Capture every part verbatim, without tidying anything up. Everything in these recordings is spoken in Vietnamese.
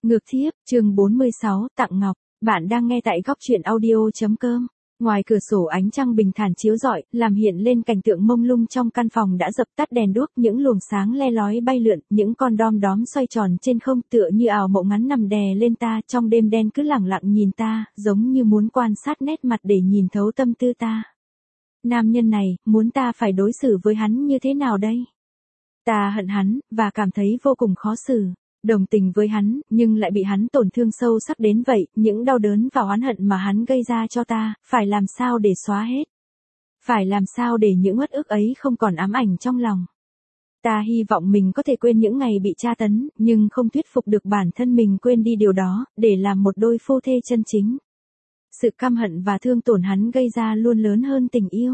Ngược thiếp, chương bốn mươi sáu, tặng ngọc. Bạn đang nghe tại góc truyện audio.com. Ngoài cửa sổ ánh trăng bình thản chiếu rọi, làm hiện lên cảnh tượng mông lung trong căn phòng đã dập tắt đèn đuốc, những luồng sáng le lói bay lượn, những con đom đóm xoay tròn trên không tựa như ảo mộng ngắn nằm đè lên ta, trong đêm đen cứ lẳng lặng nhìn ta, giống như muốn quan sát nét mặt để nhìn thấu tâm tư ta. Nam nhân này, muốn ta phải đối xử với hắn như thế nào đây? Ta hận hắn, và cảm thấy vô cùng khó xử. Đồng tình với hắn, nhưng lại bị hắn tổn thương sâu sắc đến vậy, những đau đớn và oán hận mà hắn gây ra cho ta, phải làm sao để xóa hết? Phải làm sao để những uất ức ấy không còn ám ảnh trong lòng? Ta hy vọng mình có thể quên những ngày bị tra tấn, nhưng không thuyết phục được bản thân mình quên đi điều đó, để làm một đôi phu thê chân chính. Sự căm hận và thương tổn hắn gây ra luôn lớn hơn tình yêu.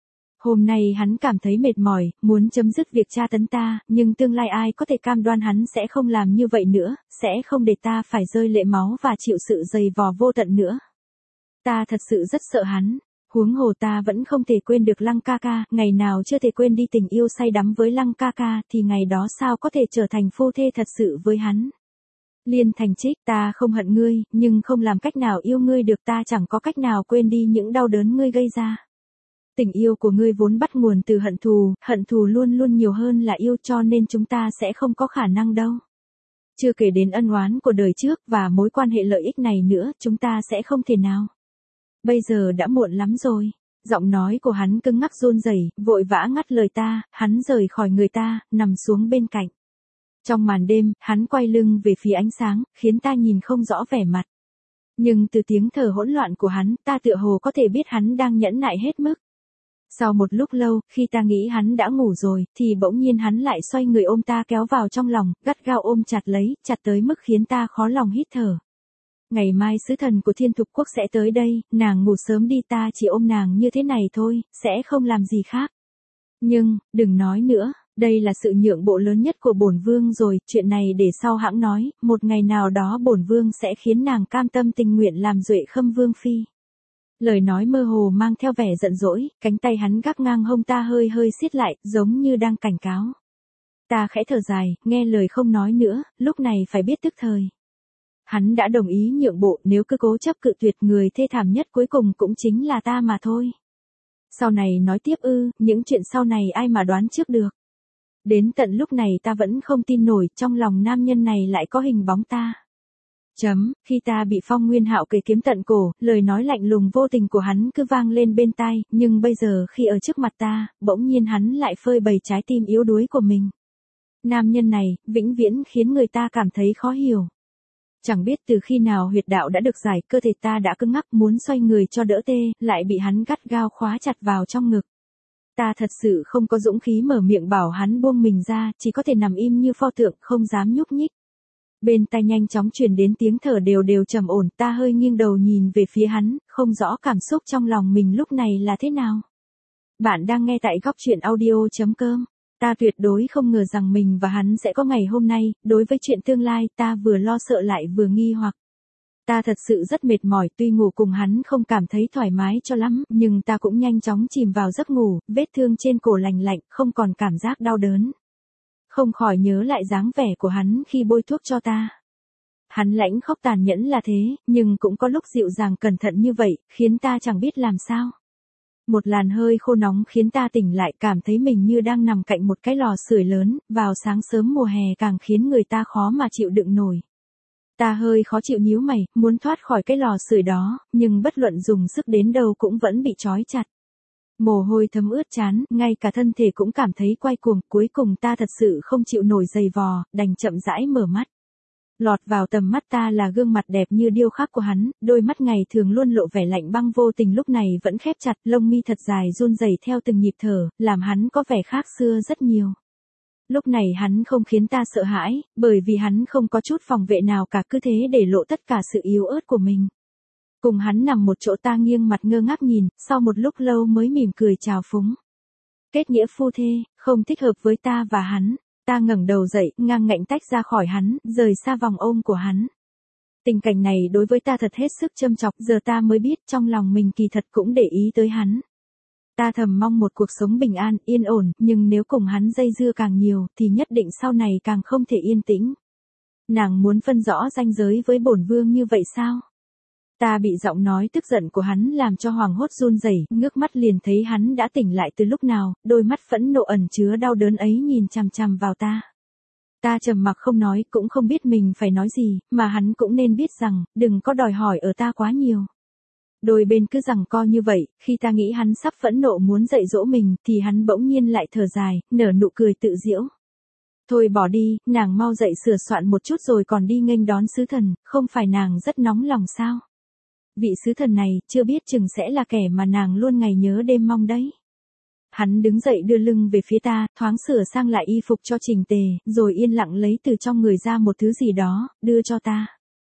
Hôm nay hắn cảm thấy mệt mỏi, muốn chấm dứt việc tra tấn ta, nhưng tương lai ai có thể cam đoan hắn sẽ không làm như vậy nữa, sẽ không để ta phải rơi lệ máu và chịu sự dày vò vô tận nữa. Ta thật sự rất sợ hắn, huống hồ ta vẫn không thể quên được Lăng ca ca, ngày nào chưa thể quên đi tình yêu say đắm với Lăng ca ca, thì ngày đó sao có thể trở thành phu thê thật sự với hắn. Liên Thành Trích, ta không hận ngươi, nhưng không làm cách nào yêu ngươi được, ta chẳng có cách nào quên đi những đau đớn ngươi gây ra. Tình yêu của ngươi vốn bắt nguồn từ hận thù, hận thù luôn luôn nhiều hơn là yêu, cho nên chúng ta sẽ không có khả năng đâu. Chưa kể đến ân oán của đời trước và mối quan hệ lợi ích này nữa, chúng ta sẽ không thể nào. Bây giờ đã muộn lắm rồi. Giọng nói của hắn cứng ngắc run rẩy, vội vã ngắt lời ta, hắn rời khỏi người ta, nằm xuống bên cạnh. Trong màn đêm, hắn quay lưng về phía ánh sáng, khiến ta nhìn không rõ vẻ mặt. Nhưng từ tiếng thở hỗn loạn của hắn, ta tựa hồ có thể biết hắn đang nhẫn nại hết mức. Sau một lúc lâu, khi ta nghĩ hắn đã ngủ rồi, thì bỗng nhiên hắn lại xoay người ôm ta kéo vào trong lòng, gắt gao ôm chặt lấy, chặt tới mức khiến ta khó lòng hít thở. Ngày mai sứ thần của Thiên Thục Quốc sẽ tới đây, nàng ngủ sớm đi, ta chỉ ôm nàng như thế này thôi, sẽ không làm gì khác. Nhưng, đừng nói nữa, đây là sự nhượng bộ lớn nhất của bổn vương rồi, chuyện này để sau hãng nói, một ngày nào đó bổn vương sẽ khiến nàng cam tâm tình nguyện làm duệ khâm vương phi. Lời nói mơ hồ mang theo vẻ giận dỗi, cánh tay hắn gác ngang hông ta hơi hơi siết lại, giống như đang cảnh cáo. Ta khẽ thở dài, nghe lời không nói nữa, lúc này phải biết tức thời. Hắn đã đồng ý nhượng bộ, nếu cứ cố chấp cự tuyệt, người thê thảm nhất cuối cùng cũng chính là ta mà thôi. Sau này nói tiếp ư, những chuyện sau này ai mà đoán trước được. Đến tận lúc này ta vẫn không tin nổi, trong lòng nam nhân này lại có hình bóng ta. Chấm, khi ta bị Phong Nguyên Hạo kề kiếm tận cổ, lời nói lạnh lùng vô tình của hắn cứ vang lên bên tai, nhưng bây giờ khi ở trước mặt ta, bỗng nhiên hắn lại phơi bày trái tim yếu đuối của mình. Nam nhân này, vĩnh viễn khiến người ta cảm thấy khó hiểu. Chẳng biết từ khi nào huyệt đạo đã được giải, cơ thể ta đã cứng ngắc muốn xoay người cho đỡ tê, lại bị hắn gắt gao khóa chặt vào trong ngực. Ta thật sự không có dũng khí mở miệng bảo hắn buông mình ra, chỉ có thể nằm im như pho tượng, không dám nhúc nhích. Bên tai nhanh chóng truyền đến tiếng thở đều đều trầm ổn, ta hơi nghiêng đầu nhìn về phía hắn, không rõ cảm xúc trong lòng mình lúc này là thế nào. Bạn đang nghe tại góc truyện audio.com. Ta tuyệt đối không ngờ rằng mình và hắn sẽ có ngày hôm nay, đối với chuyện tương lai, ta vừa lo sợ lại vừa nghi hoặc. Ta thật sự rất mệt mỏi, tuy ngủ cùng hắn không cảm thấy thoải mái cho lắm, nhưng ta cũng nhanh chóng chìm vào giấc ngủ, vết thương trên cổ lành lạnh, không còn cảm giác đau đớn. Không khỏi nhớ lại dáng vẻ của hắn khi bôi thuốc cho ta. Hắn lãnh khóc tàn nhẫn là thế, nhưng cũng có lúc dịu dàng cẩn thận như vậy, khiến ta chẳng biết làm sao. Một làn hơi khô nóng khiến ta tỉnh lại, cảm thấy mình như đang nằm cạnh một cái lò sưởi lớn, vào sáng sớm mùa hè càng khiến người ta khó mà chịu đựng nổi. Ta hơi khó chịu nhíu mày, muốn thoát khỏi cái lò sưởi đó, nhưng bất luận dùng sức đến đâu cũng vẫn bị trói chặt. Mồ hôi thấm ướt trán, ngay cả thân thể cũng cảm thấy quay cuồng, cuối cùng ta thật sự không chịu nổi giày vò, đành chậm rãi mở mắt. Lọt vào tầm mắt ta là gương mặt đẹp như điêu khắc của hắn, đôi mắt ngày thường luôn lộ vẻ lạnh băng vô tình lúc này vẫn khép chặt, lông mi thật dài run rẩy theo từng nhịp thở, làm hắn có vẻ khác xưa rất nhiều. Lúc này hắn không khiến ta sợ hãi, bởi vì hắn không có chút phòng vệ nào cả, cứ thế để lộ tất cả sự yếu ớt của mình. Cùng hắn nằm một chỗ, ta nghiêng mặt ngơ ngác nhìn, sau một lúc lâu mới mỉm cười chào phúng. Kết nghĩa phu thê, không thích hợp với ta và hắn. Ta ngẩng đầu dậy, ngang ngạnh tách ra khỏi hắn, rời xa vòng ôm của hắn. Tình cảnh này đối với ta thật hết sức châm chọc, giờ ta mới biết trong lòng mình kỳ thật cũng để ý tới hắn. Ta thầm mong một cuộc sống bình an, yên ổn, nhưng nếu cùng hắn dây dưa càng nhiều, thì nhất định sau này càng không thể yên tĩnh. Nàng muốn phân rõ ranh giới với bổn vương như vậy sao? Ta bị giọng nói tức giận của hắn làm cho hoảng hốt run rẩy, ngước mắt liền thấy hắn đã tỉnh lại từ lúc nào, đôi mắt phẫn nộ ẩn chứa đau đớn ấy nhìn chằm chằm vào ta. Ta trầm mặc không nói, cũng không biết mình phải nói gì, mà hắn cũng nên biết rằng, đừng có đòi hỏi ở ta quá nhiều. Đôi bên cứ giằng co như vậy, khi ta nghĩ hắn sắp phẫn nộ muốn dạy dỗ mình, thì hắn bỗng nhiên lại thở dài, nở nụ cười tự giễu. Thôi bỏ đi, nàng mau dậy sửa soạn một chút rồi còn đi nghênh đón sứ thần, không phải nàng rất nóng lòng sao? Vị sứ thần này, chưa biết chừng sẽ là kẻ mà nàng luôn ngày nhớ đêm mong đấy. Hắn đứng dậy đưa lưng về phía ta, thoáng sửa sang lại y phục cho chỉnh tề, rồi yên lặng lấy từ trong người ra một thứ gì đó, đưa cho ta.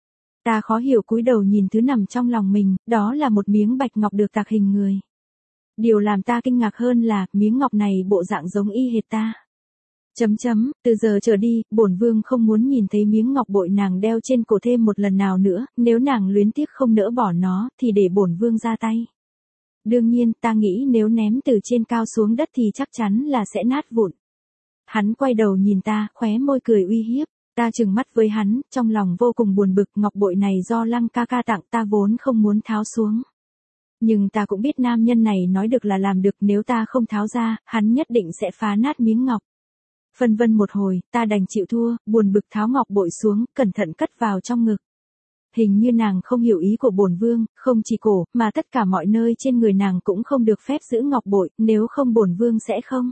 Ta khó hiểu cúi đầu nhìn thứ nằm trong lòng mình, đó là một miếng bạch ngọc được tạc hình người. Điều làm ta kinh ngạc hơn là, miếng ngọc này bộ dạng giống y hệt ta. Chấm chấm, từ giờ trở đi, bổn vương không muốn nhìn thấy miếng ngọc bội nàng đeo trên cổ thêm một lần nào nữa, nếu nàng luyến tiếc không nỡ bỏ nó, thì để bổn vương ra tay. Đương nhiên, ta nghĩ nếu ném từ trên cao xuống đất thì chắc chắn là sẽ nát vụn. Hắn quay đầu nhìn ta, khóe môi cười uy hiếp. Ta trừng mắt với hắn, trong lòng vô cùng buồn bực, ngọc bội này do Lăng ca ca tặng, ta vốn không muốn tháo xuống. Nhưng ta cũng biết nam nhân này nói được là làm được, nếu ta không tháo ra, hắn nhất định sẽ phá nát miếng ngọc. Phân vân một hồi, ta đành chịu thua, buồn bực tháo ngọc bội xuống, cẩn thận cất vào trong ngực. Hình như nàng không hiểu ý của bổn vương, không chỉ cổ, mà tất cả mọi nơi trên người nàng cũng không được phép giữ ngọc bội, nếu không bổn vương sẽ không.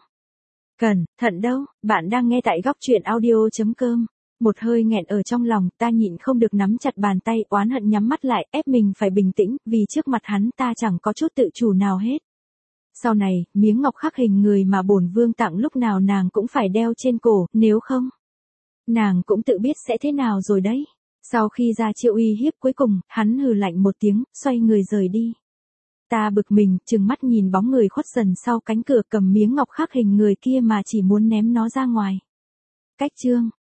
Cẩn thận đâu, bạn đang nghe tại góc truyện audio chấm com. Một hơi nghẹn ở trong lòng, ta nhịn không được nắm chặt bàn tay, oán hận nhắm mắt lại, ép mình phải bình tĩnh, vì trước mặt hắn ta chẳng có chút tự chủ nào hết. Sau này, miếng ngọc khắc hình người mà bổn vương tặng lúc nào nàng cũng phải đeo trên cổ, nếu không, nàng cũng tự biết sẽ thế nào rồi đấy. Sau khi ra chiêu uy hiếp cuối cùng, hắn hừ lạnh một tiếng, xoay người rời đi. Ta bực mình, trừng mắt nhìn bóng người khuất dần sau cánh cửa cầm miếng ngọc khắc hình người kia mà chỉ muốn ném nó ra ngoài. Cách chương